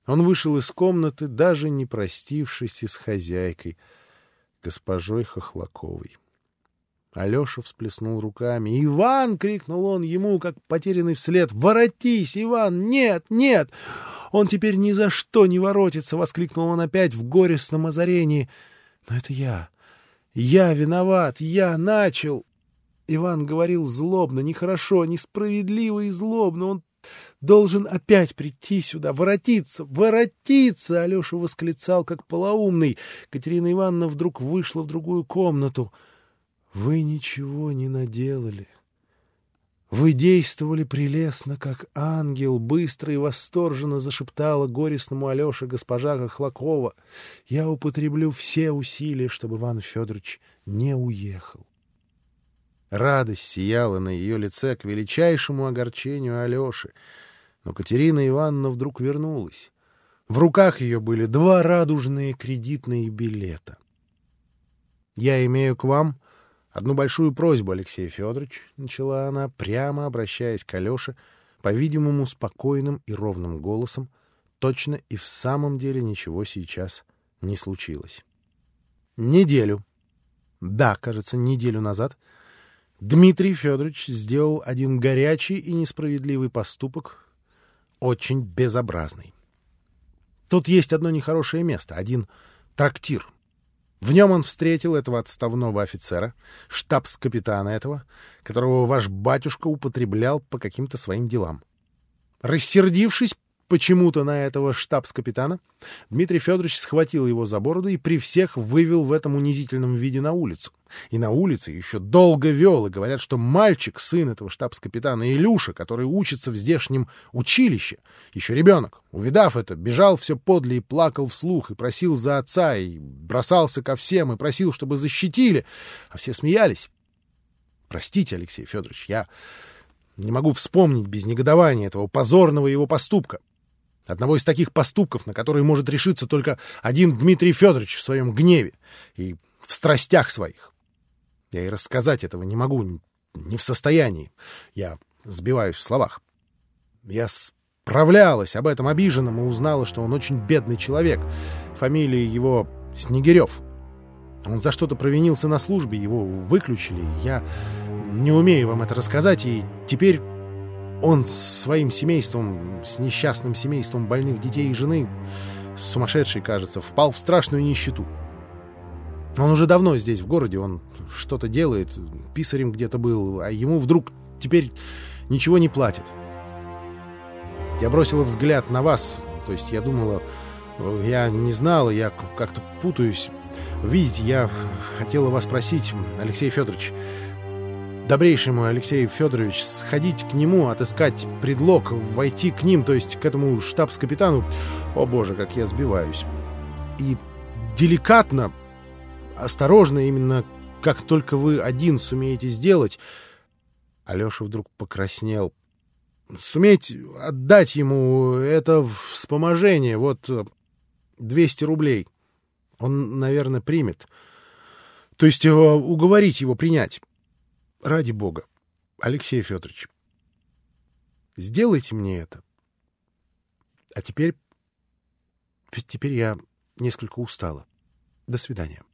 Он вышел из комнаты, даже не простившись с хозяйкой, госпожой Хохлаковой. Алеша всплеснул руками. «Иван!» — крикнул он ему, как потерянный вслед. «Воротись, Иван! Нет, нет! Он теперь ни за что не воротится!» — воскликнул он опять в горестном озарении. «Но это я! Я виноват! Я начал!» Иван говорил злобно, нехорошо, несправедливо и злобно. Он должен опять прийти сюда, воротиться, воротиться! Алеша восклицал, как полоумный. Катерина Ивановна вдруг вышла в другую комнату. «Вы ничего не наделали. Вы действовали прелестно, как ангел», — быстро и восторженно зашептала горестному Алёше госпожа Хохлакова. «Я употреблю все усилия, чтобы Иван Федорович не уехал». Радость сияла на ее лице к величайшему огорчению Алёши. Но Катерина Ивановна вдруг вернулась. В руках ее были 2 радужные кредитные билета. «Я имею к вам одну большую просьбу, Алексей Федорович», — начала она, прямо обращаясь к Алёше, по-видимому, спокойным и ровным голосом. Точно и в самом деле ничего сейчас не случилось. Неделю назад Дмитрий Федорович сделал один горячий и несправедливый поступок, очень безобразный. Тут есть одно нехорошее место, один трактир. В нем он встретил этого отставного офицера, штабс-капитана этого, которого ваш батюшка употреблял по каким-то своим делам. Рассердившись почему-то на этого штабс-капитана, Дмитрий Федорович схватил его за бороду и при всех вывел в этом унизительном виде на улицу. И на улице еще долго вел, и говорят, что мальчик, сын этого штабс-капитана, Илюша, который учится в здешнем училище, еще ребенок, увидав это, бежал все подле и плакал вслух, и просил за отца, и бросался ко всем, и просил, чтобы защитили, а все смеялись. Простите, Алексей Федорович, я не могу вспомнить без негодования этого позорного его поступка. Одного из таких поступков, на которые может решиться только один Дмитрий Федорович в своем гневе и в страстях своих. Я и рассказать этого не могу, не в состоянии. Я сбиваюсь в словах. Я справлялась об этом обиженном и узнала, что он очень бедный человек. Фамилия его Снегирев. Он за что-то провинился на службе, его выключили. Я не умею вам это рассказать, и теперь он с своим семейством, с несчастным семейством больных детей и жены, сумасшедший, кажется, впал в страшную нищету. Он уже давно здесь, в городе, он что-то делает, писарем где-то был, а ему вдруг теперь ничего не платят. Я бросила взгляд на вас, то есть я думала, я не знала, я как-то путаюсь. Видите, я хотела вас просить, Алексей Федорович, добрейший мой Алексей Федорович, сходить к нему, отыскать предлог, войти к ним, то есть к этому штабс-капитану. О, Боже, как я сбиваюсь. И деликатно, осторожно, именно как только вы один сумеете сделать. Алеша вдруг покраснел. Суметь отдать ему это вспоможение, вот 200 рублей. Он, наверное, примет. То есть уговорить его принять. Ради бога, Алексей Федорович, сделайте мне это. А теперь я несколько устала. До свидания.